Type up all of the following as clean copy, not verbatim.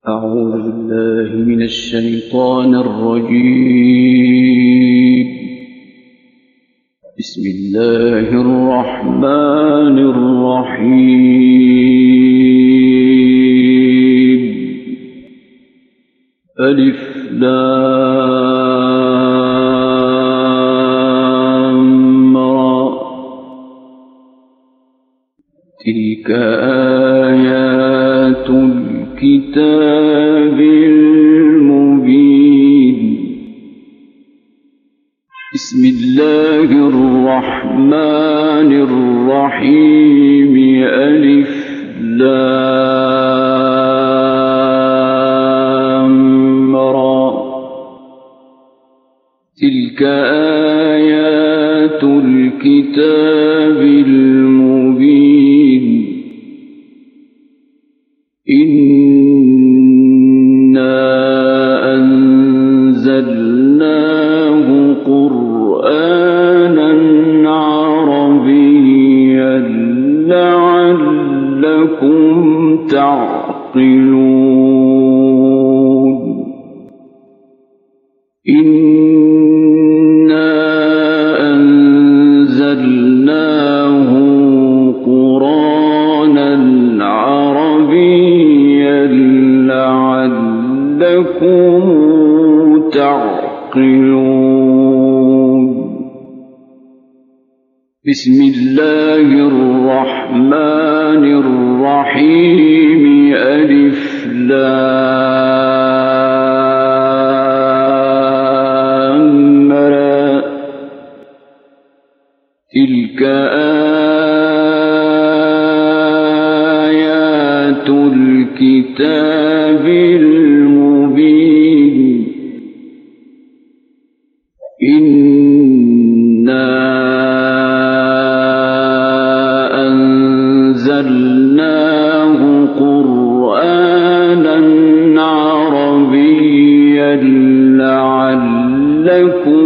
أعوذ بالله من الشيطان الرجيم. بسم الله الرحمن الرحيم. ألف لام را. تلك آيات الكتاب المبين. بسم الله الرحمن الرحيم. ألف لام را. تلك آيات الكتاب المبين. إنا أنزلناه قرآنا عربيا لعلكم تعقلون. إنا أنزلناه قرآنا عربيا لعلكم تعقلون. بسم الله الرحمن الرحيم. ألف لام را. تلك آيات الكتاب المبين. إنا أنزلناه قرآنا عربيا لعلكم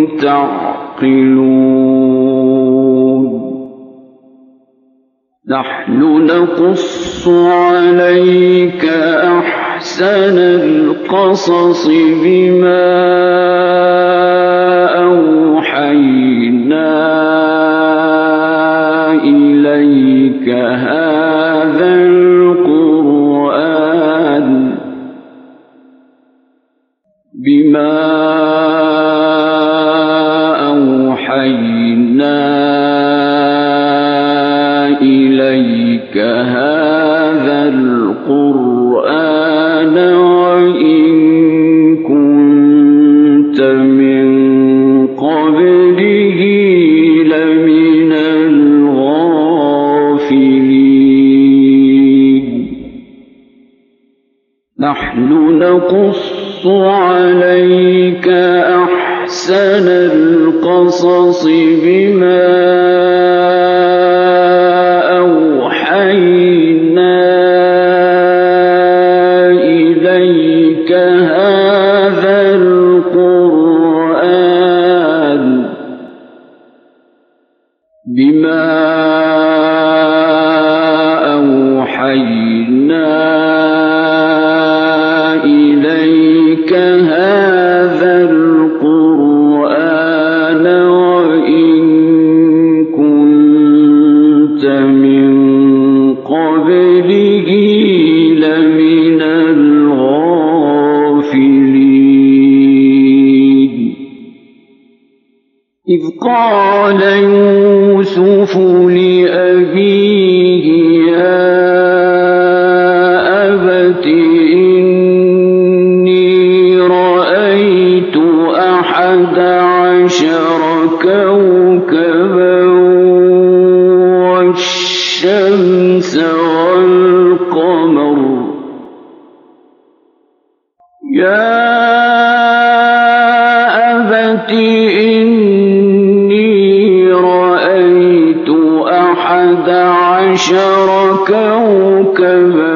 تعقلون. نحن نقص عليك أحسن القصص بما أوحينا إليك هذا القرآن إليك هذا القرآن وإن كنت من قبله لمن الغافلين. نحن نقص عليك أحسن القصص بما أوحينا إليك هذا القرآن وإن كنت من قبله لمن الغافلين. إذ قال يوسف لأبيه يا أبت إني رأيت 11 كوكبا والشمس والقمر. يا أبت إني رأيت 11 كوكبا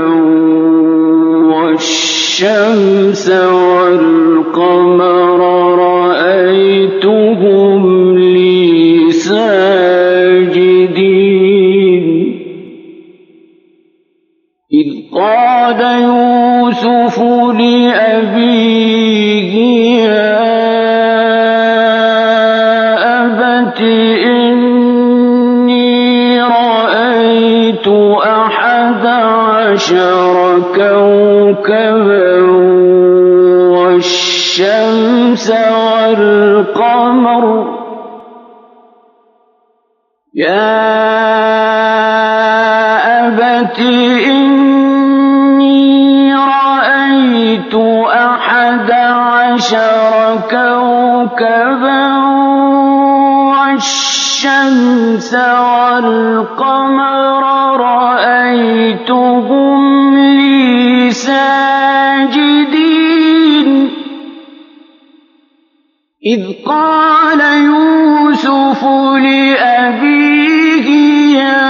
والشمس والقمر رأيتهم لي ساجدين. إذ قال يوسف يوسف لأبيه يا أبت إني رأيت 11 كوكبا والشمس والقمر يا أبت إني رأيت 11 كوكبا والشمس والقمر رأيتهم لي ساجدين إذ قال يوسف لأبيه يا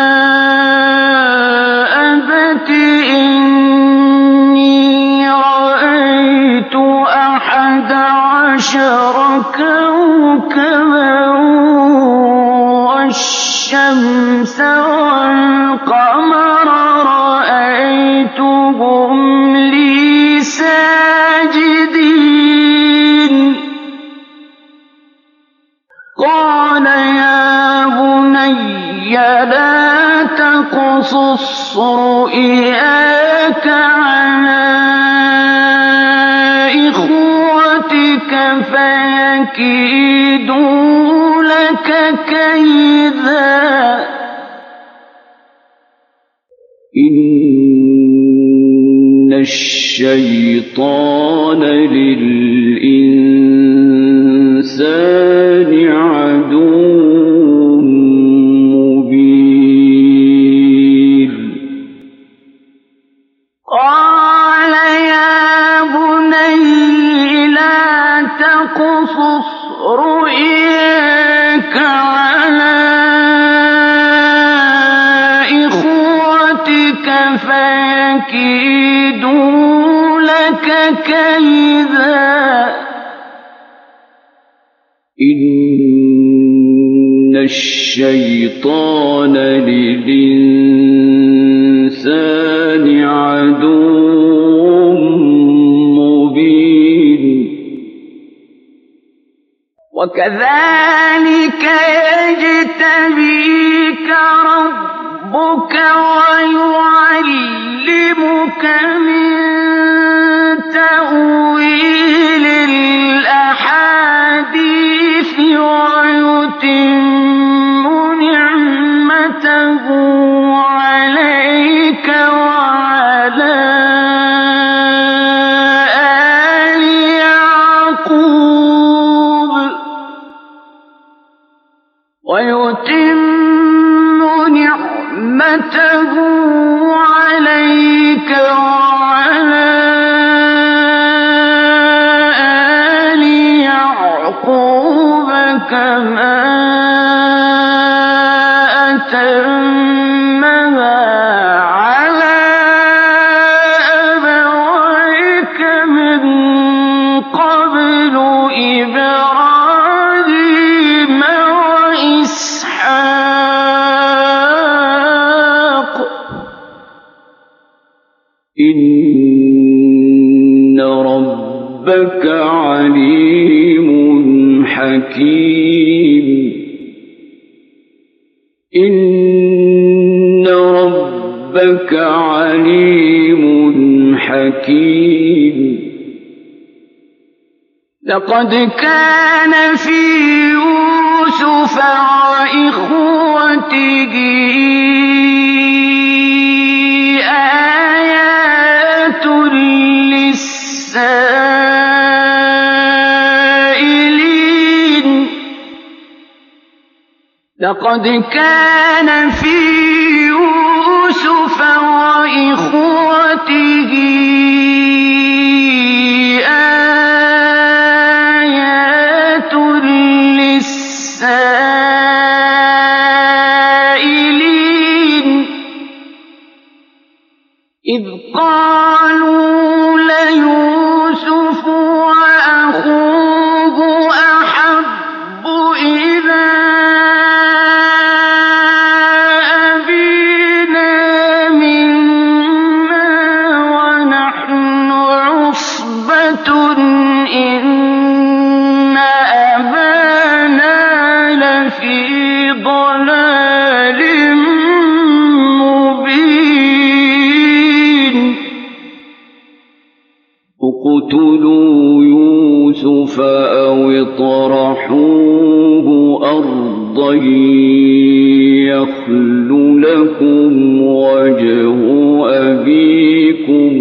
أبت إني رأيت 11 كوكبا والشمس والقمر رأيتهم لي ساجدين قال يا بني لا تقصص رؤياك على إخوتك فيكيدوا لك كيدا إن الشيطان للإنسان عدو مبين قال يا بني لا تقصص رؤياك على إخوتك فيكيدوا لك كيدا إن الشيطان للإنسان عدو مبين وكذلك يجتبيك ربك ويعلمك من تأويل الأحاديث ويتم نعمته عليك وعلى آل يعقوب ويتم نعمته عليك وعلى آل يعقوب كما أتمها على أبويك من قبل إبراهيم وإسحاق إن ربك عليم حكيم إن ربك عليم حكيم لقد كان في يوسف وإخوته آيات للسائلين لقد كان في يوسف وإخوته آيات للسائلين إذ قالوا ليوسف وأخوه أحب إلى أبينا منا ونحن اقتلوا يوسف أو اطرحوه أرضا يخل لكم وجه أبيكم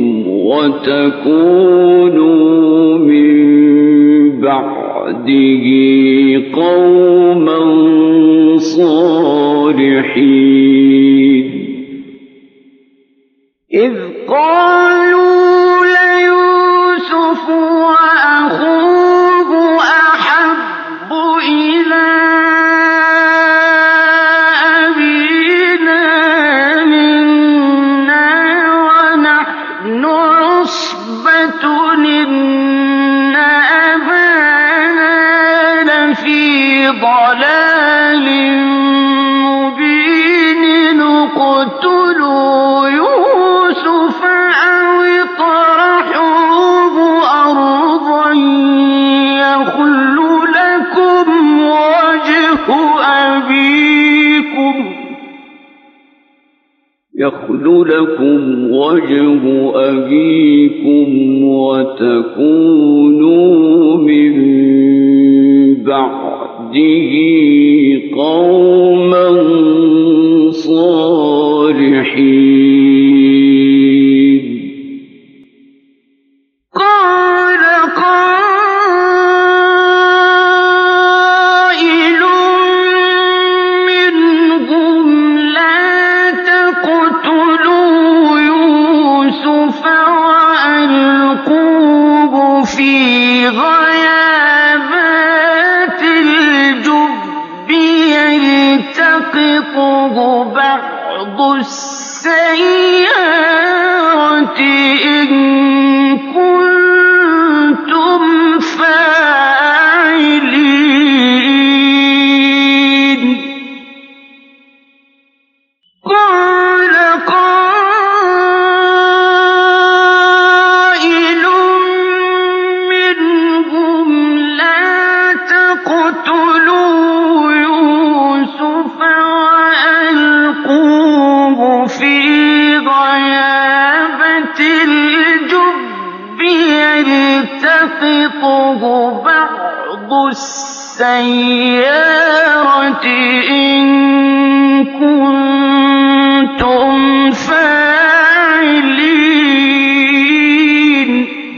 وتكونوا من بعده قوما صالحين إذ قالوا ليوسف وأخوه أحب إلى أبينا منا ونحن عصبة إن أبانا لفي ضلال مبين اقتلوا يوسف أو اطرحوه أرضا يخل لكم وجه أبيكم وتكونوا من بعده قوما صالحين قال قائل منهم لا تقتلوا يوسف وألقوه في غيابات الجب يلتقطه بعض السيارة إن كنتم فاعلين قال قائل منهم لا تقتلوا يوسف وألقوه في غيابة الجب يلتقطه بعض السيارة إن كنتم فاعلين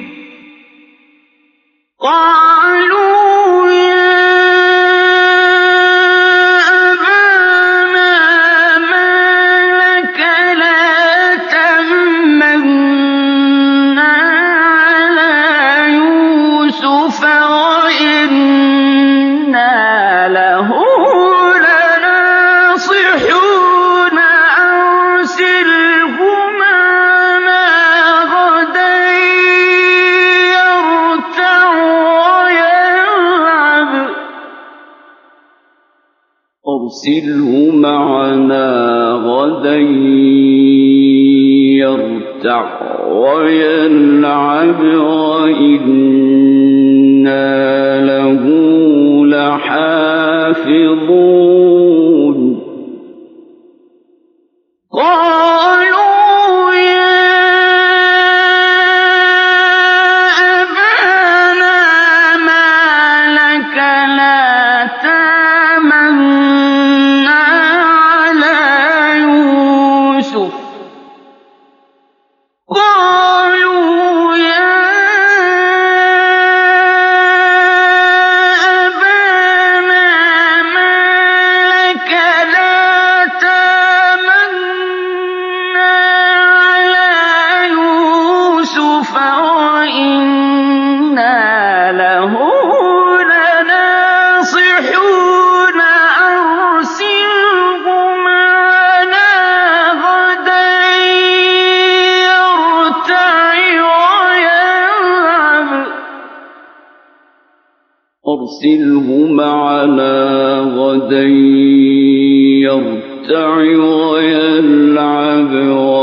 قالوا يا أبانا ما لك لا تأمنا على يوسف وإنا له لناصحون أرسله معنا غدا يرتع ويلعب أرسله معنا غدا يرتع ويلعب وإنا له لحافظون قالوا يا أبانا ما لك لا تأمنا على يوسف قالوا يا أبانا ما لك لا تأمنا على يوسف وإنا له لناصحون أرسله معنا غدا يرتع ويلعب أرسله معنا غدا يرتع ويلعب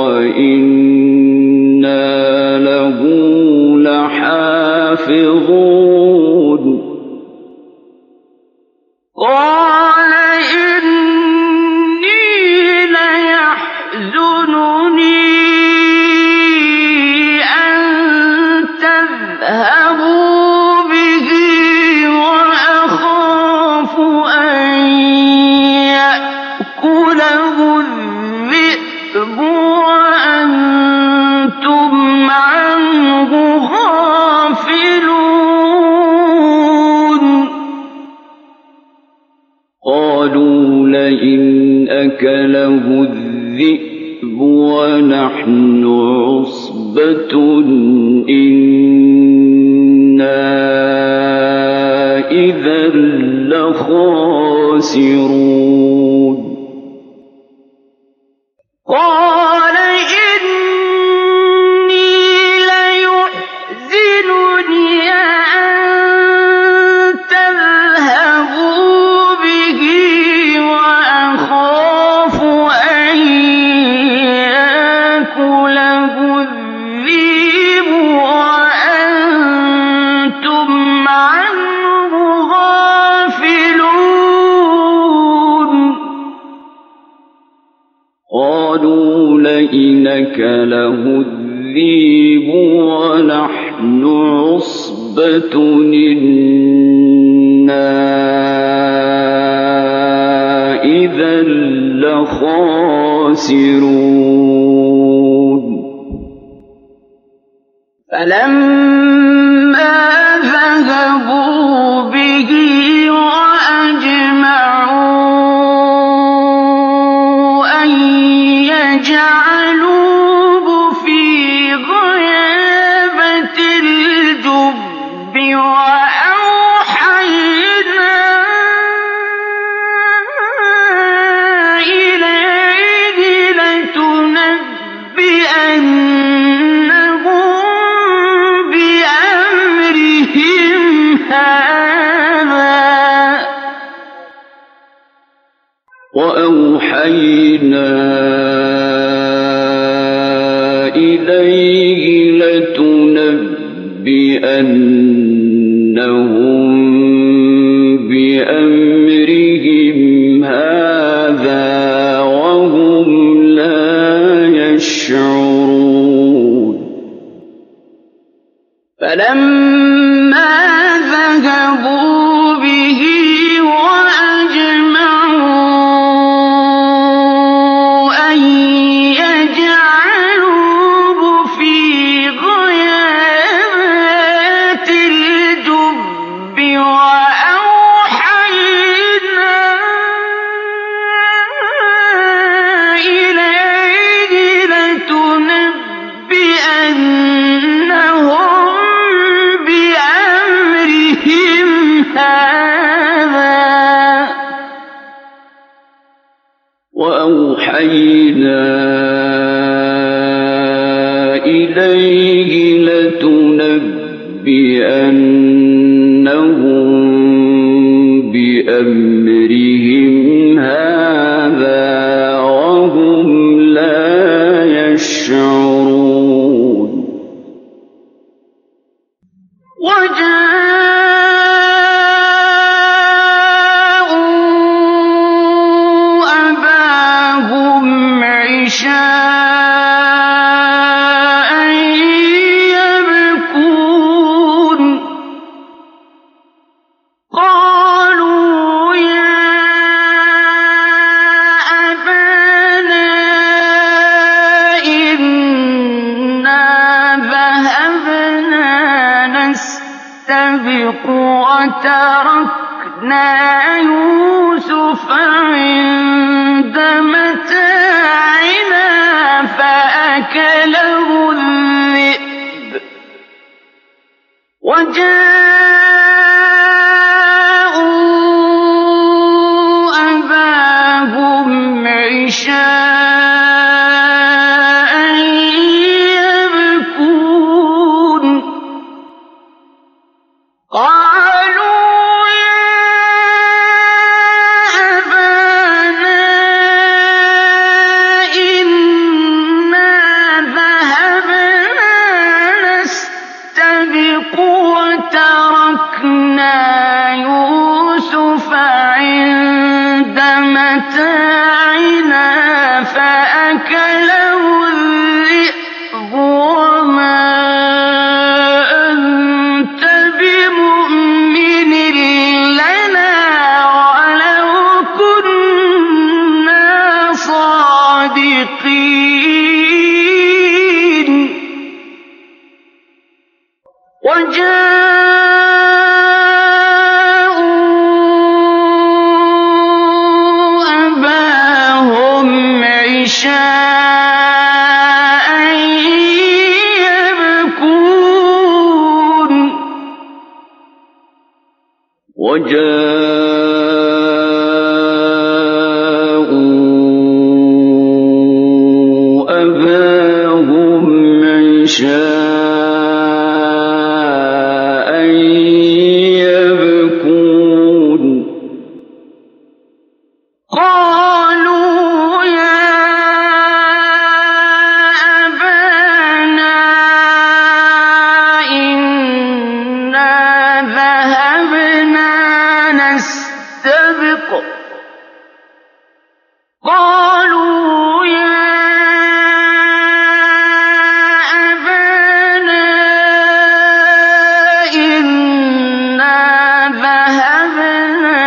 وإنا له لحافظون قال إني ليحزنني أن تذهبوا أكله الذئب ونحن عصبة إنا إذا لخاسرون قال إني ليحزنني أن تذهبوا به وأخاف أن يأكله الذئب وأنتم عنه غافلون قالوا لئن أكله الذئب ونحن عصبة إنا إذا لخاسرون فلما ذهبوا به وأجمعوا أن يجعلوه في غيابة الجب وأوحينا إليه لتنبئنهم بأمرهم هذا وأوحينا إليه لتنبئنهم بأمرهم هذا وهم لا يشعرون فلما ذهبوا به وأجمعوا أن يجعلوه في غيابات الجب وأوحينا إليه لتنبئنهم بأمرهم هذا وأوحينا إليه لتنبئنهم بأمرهم هذا وهم لا يشعرون وجاءوا أباهم عشاء يبكون قالوا يا أبانا إنا ذهبنا نستبق وتركنا يوسف عند متاعنا فأكله الذئب وجاءوا أباهم عشاء يبكون قالوا يا أبانا إنا ذهبنا نستبق وتركنا يوسف عند متاعنا فأكله الذئب وما أنت بمؤمن لنا ولو كنا صادقين وجاءوا أباهم وجاءوا أباهم عشاء يبكون قالوا يا أبانا إنا ذهبنا نستبق قالوا يا أبانا إنا ذهبنا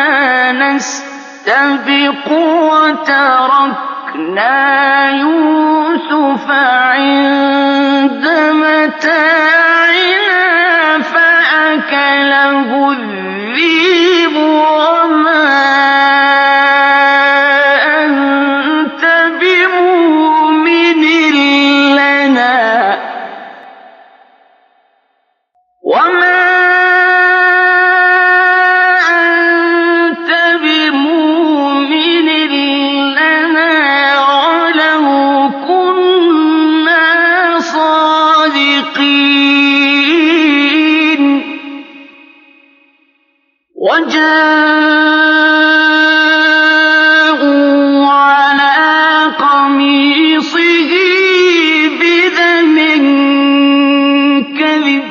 نستبق وتركنا يوسف عند متاعنا فأكله الذئب وما أنت بمؤمن لنا ولو كنا صادقين وجاءوا على قميصه بدم كذب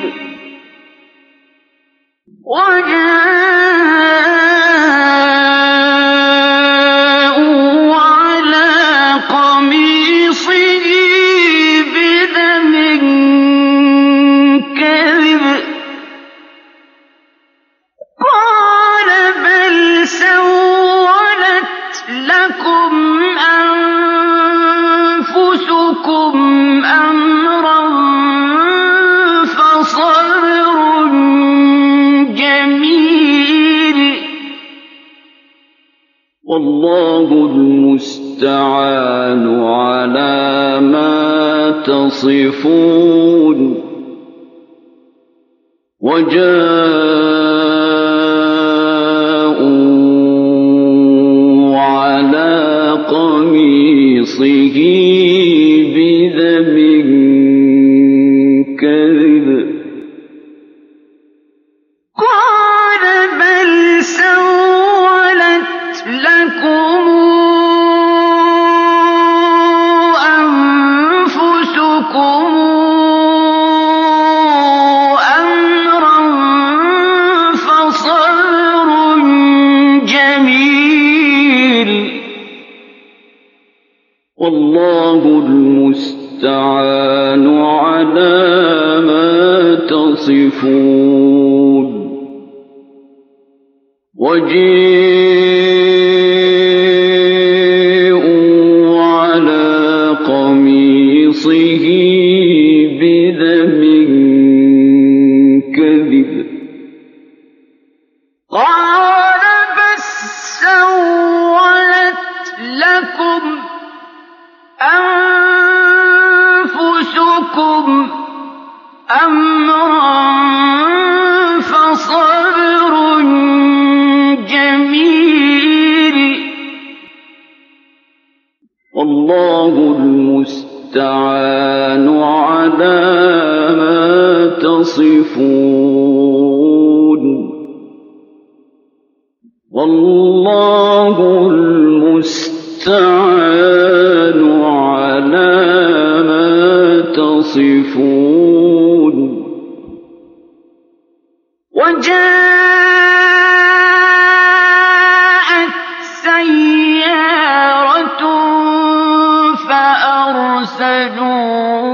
قال بل سولت لكم أنفسكم أمرا فصبر جميل والله المستعان على ما تصفون وجاءوا على قميصه بدم كذب قال بل سولت لكم أنفسكم أمرا فصبر جميل والله المستعان على ما تصفون وجاءوا على قميصه بدم كذب قال بل سولت لكم أنفسكم أمرا فصبر جميل والله المستعان على ما تصفون والله المستعان على ما تصفون وجاءت سيارة فأرسلوا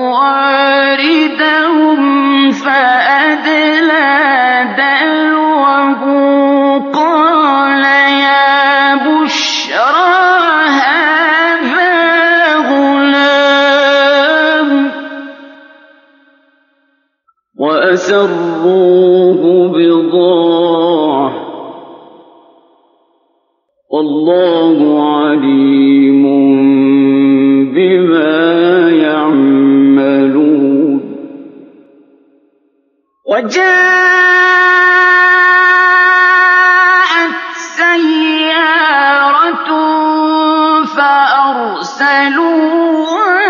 واردهم فأدلى دلوه قال يا بشرى هذا غلام وأسروه بضاعة والله عليم بما يعملون وجاءت أرسلوا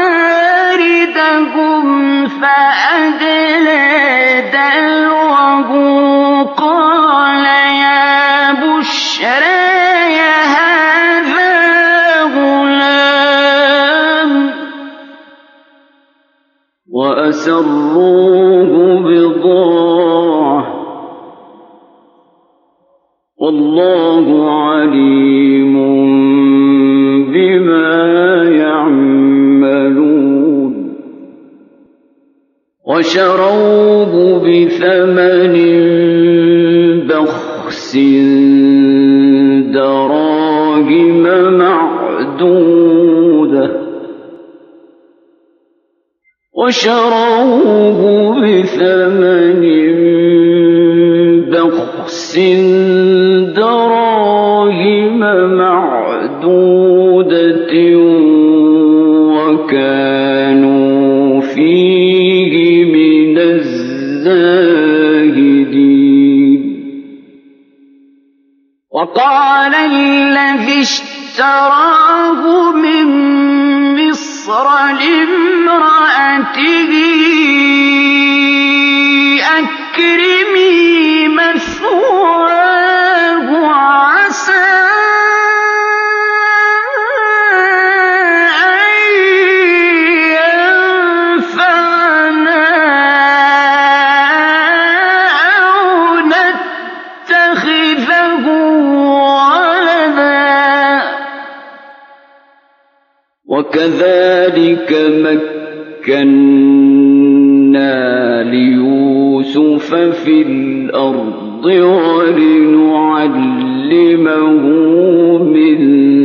واردهم فأدلى دلوه قال يا بشرى هذا غلام وأسروه بضاعة والله عليم بما يعملون وشروه بثمن بخس دراهم معدودة وكانوا فيه من الزاهدين وقال الذي اشتراه من مصر لامرأته أكرمي مثواه عسى وكذلك مكنا ليوسف في الأرض ولنعلمه من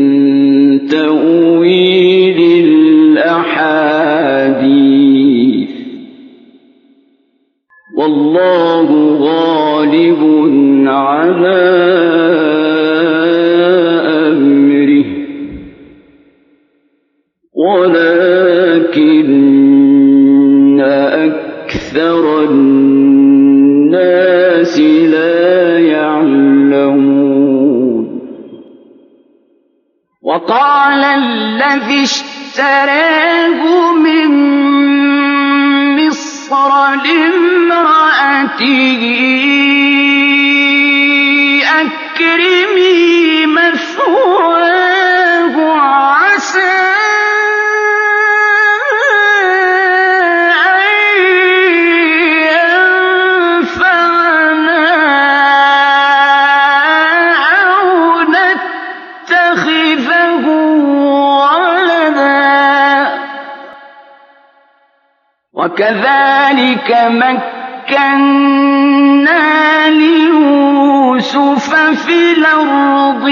تأويل الأحاديث والله غالب على ولكن أكثر الناس لا يعلمون وقال الذي اشتراه من مصر لامرأته أكرمي مثواه عسى وكذلك مكنا ليوسف في الأرض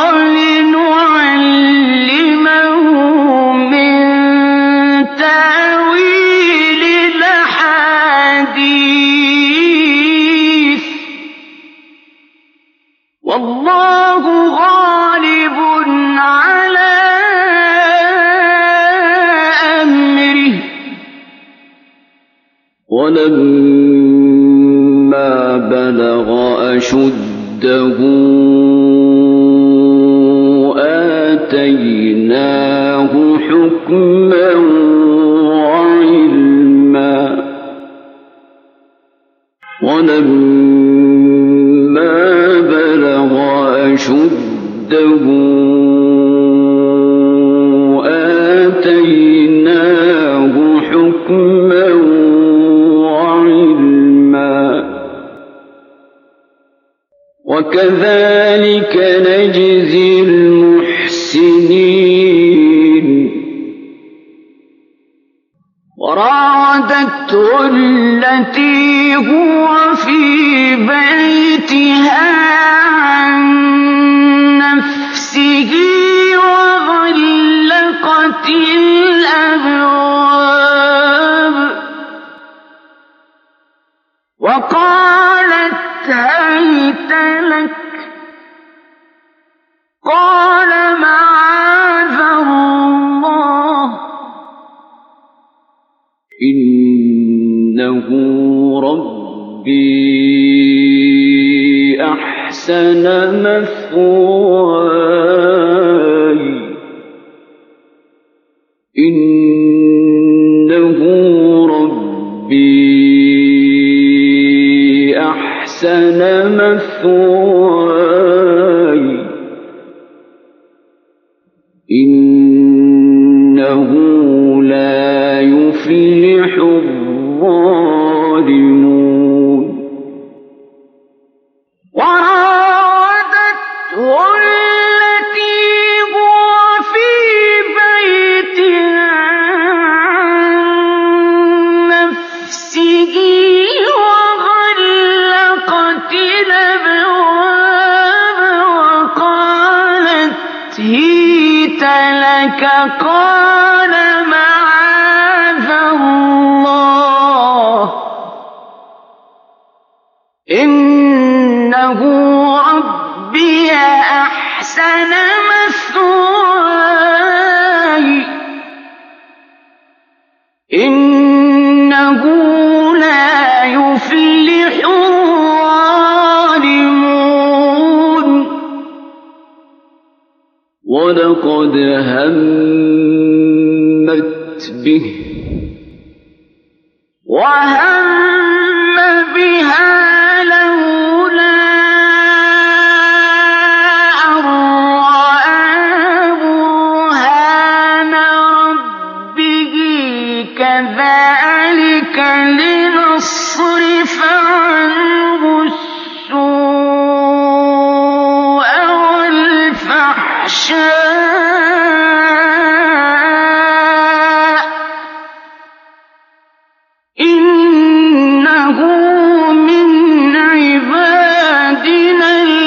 ولنعلمه من تأويل الأحاديث والله غالب على أمره ولما بلغ أشده آتيناه حكما وعلما ولما بلغ أشده آتيناه حكما وكذلك نجزي المحسنين وراودته التي هو في بيتها عن نفسه وغلقت الأبواب وقالت هيت لك قال معاذ الله إنه ربي أحسن مثواي أحسن مثواي إنه لا يفلح الظالمون وراودته التي هو في بيتها عن نفسه وغلقت الأبواب وقالت هيت لك قال معاذ الله إنه ربي أحسن مثواي إنه لا يفلح الظالمون ولقد همت به وهم بها لولا أن رأى برهان ربه كذلك لنصرف عنه السوء والفحشاء إنه من عبادنا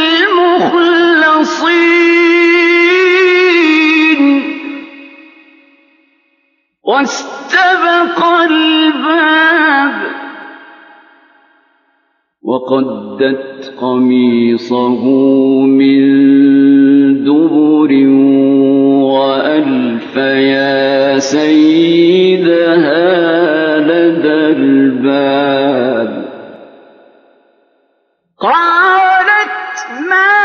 المخلصين واستبق الباب وقدت قميصه من دبر وألف يا سيدها لدى الباب قالت ما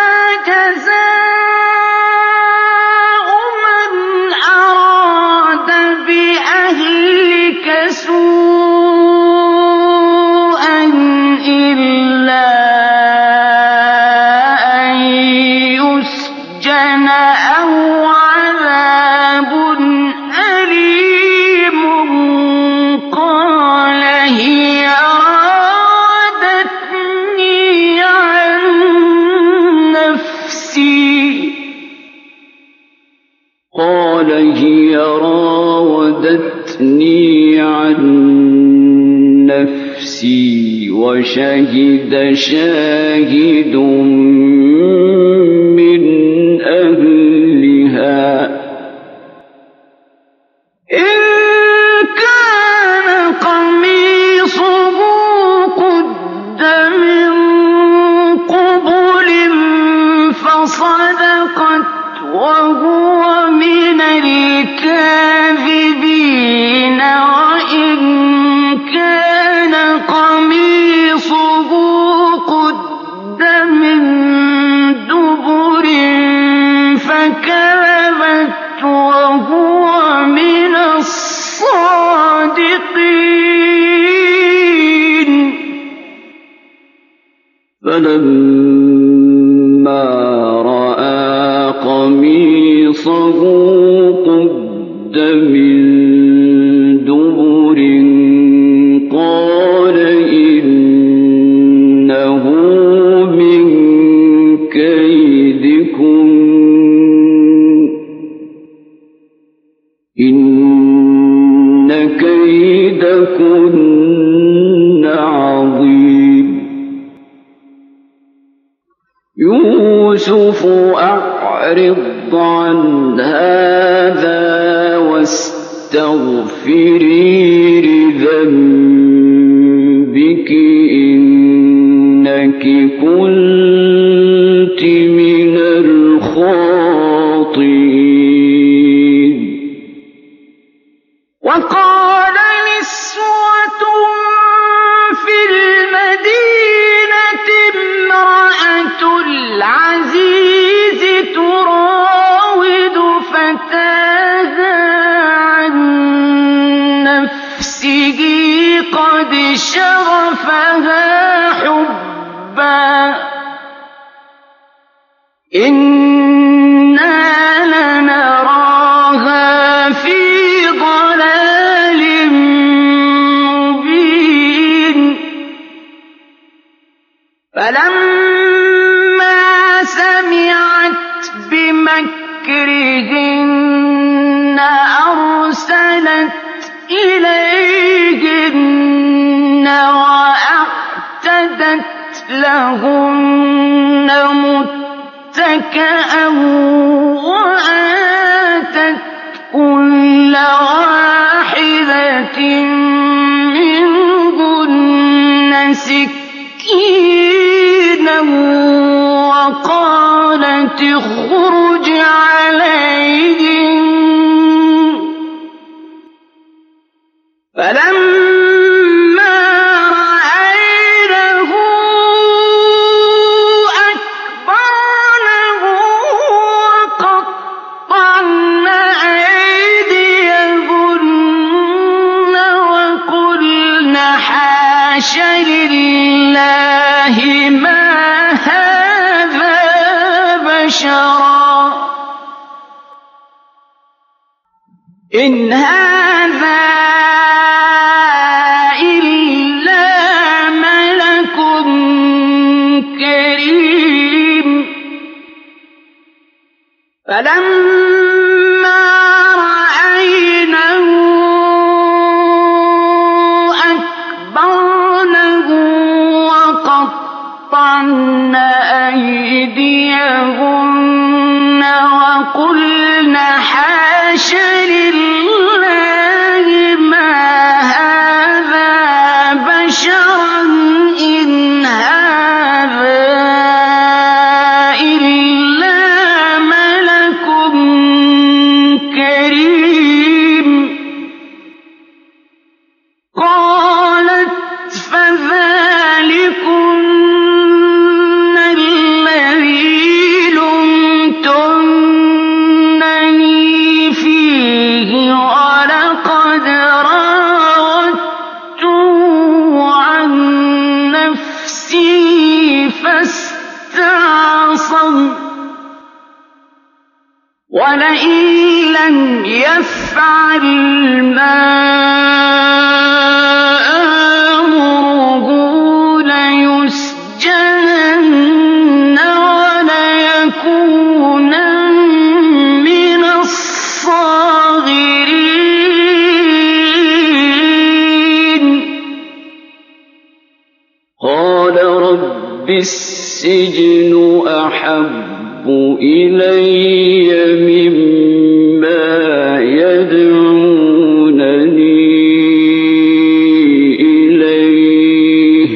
جزاء من أراد بأهلك سوءا إلا أن يسجن أو عذاب أليم قال هي راودتني عن نفسي وشهد شاهد من أهلها إن كان قميصه قد من قبل فصدقت وهو من الكاذبين وإن كان قميصه قد من دبر فكذبت وهو من الصادقين فلما رأى قميصه قد من دبر قال إنه من كيدكم إن كيدكن عظيم يوسف أعرض عن هذا واستغفري لذنبك إنك كنت من الخاطئين وقال نسوة في المدينة امرأة العزيز تراود فتاها عن نفسه قد شغفها حبا فلما سمعت بمكرهن أرسلت إليهن وأعتدت لهن متكئا وآتت كل واحدة منهن سكينا وقالت اخرج عليهم فلما رأينه أكبرنه وقطعن أيديهن وقلن حاش لله ما هذا بشرا إن هذا إلا ملك كريم فلما رأينه أكبرنه وقطعن أيديهن وقلن حاش لله ما هذا بشرا إن هذا إلا ملك كريم قالت فذلكن الذي لمتنني فيه ولقد راودته عن نفسه فاستعصم ولئن لم يفعل ما آمره ليسجنن وليكونا من الصاغرين قال رب السجن أحب إلي مما يدعونني إليه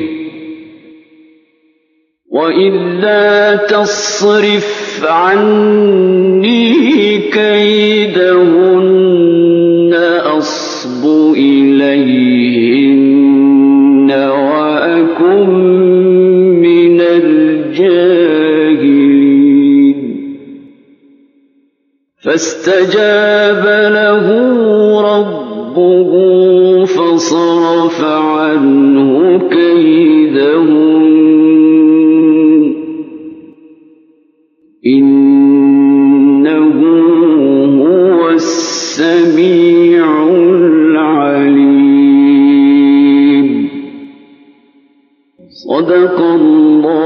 وإلا تصرف عني كيدهن أصب إليهن وأكن من الجاهلين فاستجاب له ربه فصرف عنه كيدهن إنه هو السميع العليم صدق الله